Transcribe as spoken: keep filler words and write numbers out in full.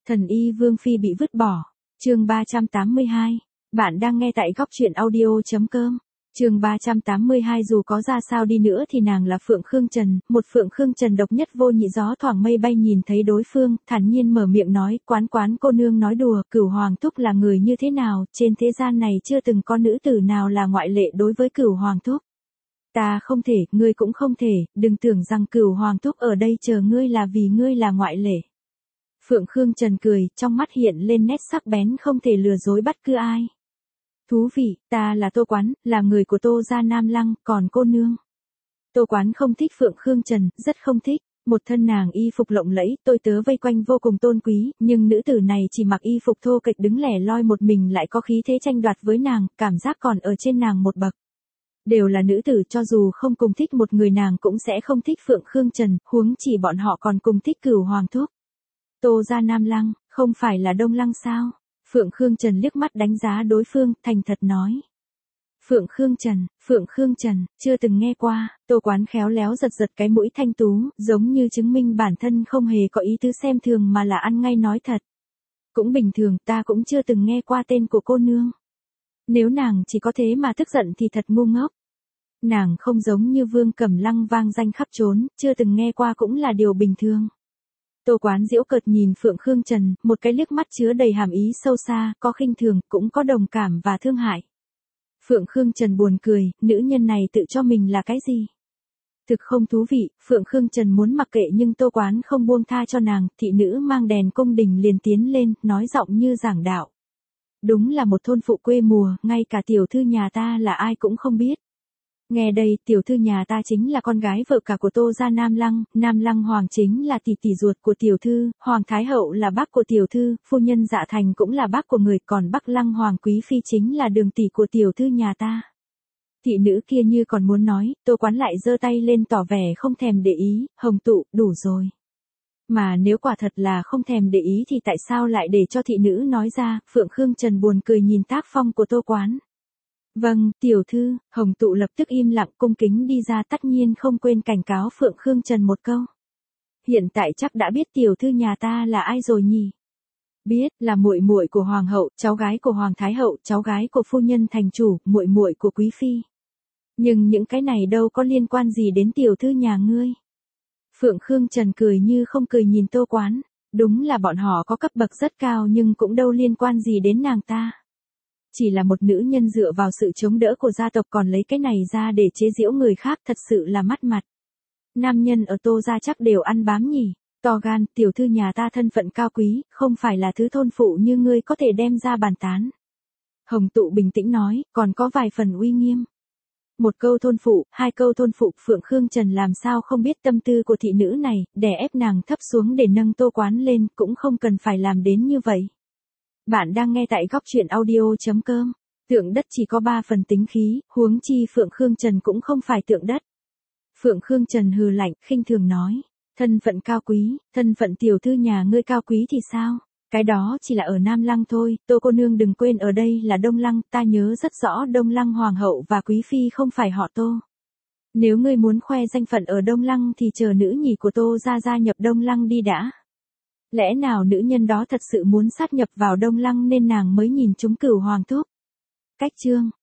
Thần y Vương Phi bị vứt bỏ. Chương ba trăm tám mươi hai. Bạn đang nghe tại góc truyện audio chấm com. Chương ba trăm tám mươi hai dù có ra sao đi nữa thì nàng là Phượng Khương Trần, một Phượng Khương Trần độc nhất vô nhị gió thoảng mây bay nhìn thấy đối phương, thản nhiên mở miệng nói, quán quán cô nương nói đùa, Cửu Hoàng Thúc là người như thế nào, trên thế gian này chưa từng có nữ tử nào là ngoại lệ đối với Cửu Hoàng Thúc. Ta không thể, ngươi cũng không thể, đừng tưởng rằng Cửu Hoàng Thúc ở đây chờ ngươi là vì ngươi là ngoại lệ. Phượng Khương Trần cười, trong mắt hiện lên nét sắc bén không thể lừa dối bất cứ ai. Thú vị, ta là Tô Quán, là người của Tô gia Nam Lăng, còn cô nương. Tô Quán không thích Phượng Khương Trần, rất không thích. Một thân nàng y phục lộng lẫy, tôi tớ vây quanh vô cùng tôn quý, nhưng nữ tử này chỉ mặc y phục thô kệch đứng lẻ loi một mình lại có khí thế tranh đoạt với nàng, cảm giác còn ở trên nàng một bậc. Đều là nữ tử, cho dù không cùng thích một người nàng cũng sẽ không thích Phượng Khương Trần, huống chỉ bọn họ còn cùng thích Cửu Hoàng Thúc. Tô gia Nam Lăng, không phải là Đông Lăng sao? Phượng Khương Trần liếc mắt đánh giá đối phương, thành thật nói. Phượng Khương Trần, Phượng Khương Trần, chưa từng nghe qua. Tô Quán khéo léo giật giật cái mũi thanh tú, giống như chứng minh bản thân không hề có ý tứ xem thường mà là ăn ngay nói thật. Cũng bình thường, ta cũng chưa từng nghe qua tên của cô nương. Nếu nàng chỉ có thế mà tức giận thì thật ngu ngốc. Nàng không giống như Vương Cẩm Lăng vang danh khắp trốn, chưa từng nghe qua cũng là điều bình thường. Tô Quán giễu cợt nhìn Phượng Khương Trần, một cái liếc mắt chứa đầy hàm ý sâu xa, có khinh thường, cũng có đồng cảm và thương hại. Phượng Khương Trần buồn cười, nữ nhân này tự cho mình là cái gì? Thực không thú vị, Phượng Khương Trần muốn mặc kệ nhưng Tô Quán không buông tha cho nàng, thị nữ mang đèn cung đình liền tiến lên, nói giọng như giảng đạo. Đúng là một thôn phụ quê mùa, ngay cả tiểu thư nhà ta là ai cũng không biết. Nghe đây, tiểu thư nhà ta chính là con gái vợ cả của Tô gia Nam Lăng, Nam Lăng Hoàng chính là tỷ tỷ ruột của tiểu thư, Hoàng Thái Hậu là bác của tiểu thư, phu nhân Dạ Thành cũng là bác của người, còn Bắc Lăng Hoàng Quý Phi chính là đường tỷ của tiểu thư nhà ta. Thị nữ kia như còn muốn nói, Tô Quán lại giơ tay lên tỏ vẻ không thèm để ý, Hồng Tụ, đủ rồi. Mà nếu quả thật là không thèm để ý thì tại sao lại để cho thị nữ nói ra, Phượng Khương Trần buồn cười nhìn tác phong của Tô Quán. Vâng, tiểu thư, Hồng Tụ lập tức im lặng cung kính đi ra tất nhiên không quên cảnh cáo Phượng Khương Trần một câu. Hiện tại chắc đã biết tiểu thư nhà ta là ai rồi nhỉ? Biết, là muội muội của Hoàng hậu, cháu gái của Hoàng Thái hậu, cháu gái của phu nhân thành chủ, muội muội của Quý Phi. Nhưng những cái này đâu có liên quan gì đến tiểu thư nhà ngươi. Phượng Khương Trần cười như không cười nhìn Tô Quán, đúng là bọn họ có cấp bậc rất cao nhưng cũng đâu liên quan gì đến nàng ta. Chỉ là một nữ nhân dựa vào sự chống đỡ của gia tộc còn lấy cái này ra để chế giễu người khác thật sự là mất mặt. Nam nhân ở Tô gia chắc đều ăn bám nhỉ, to gan, tiểu thư nhà ta thân phận cao quý, không phải là thứ thôn phụ như ngươi có thể đem ra bàn tán. Hồng Tụ bình tĩnh nói, còn có vài phần uy nghiêm. Một câu thôn phụ, hai câu thôn phụ, Phượng Khương Trần làm sao không biết tâm tư của thị nữ này, đè ép nàng thấp xuống để nâng Tô Quán lên, cũng không cần phải làm đến như vậy. Bạn đang nghe tại góc truyện audio chấm com. Tượng đất chỉ có ba phần tính khí, huống chi Phượng Khương Trần cũng không phải tượng đất. Phượng Khương Trần hừ lạnh, khinh thường nói, thân phận cao quý, thân phận tiểu thư nhà ngươi cao quý thì sao? Cái đó chỉ là ở Nam Lăng thôi, Tô cô nương đừng quên ở đây là Đông Lăng, ta nhớ rất rõ Đông Lăng Hoàng hậu và Quý Phi không phải họ Tô. Nếu ngươi muốn khoe danh phận ở Đông Lăng thì chờ nữ nhì của Tô gia gia nhập Đông Lăng đi đã. Lẽ nào nữ nhân đó thật sự muốn sát nhập vào Đông Lăng nên nàng mới nhìn chúng Cửu Hoàng Thúc? Cách chương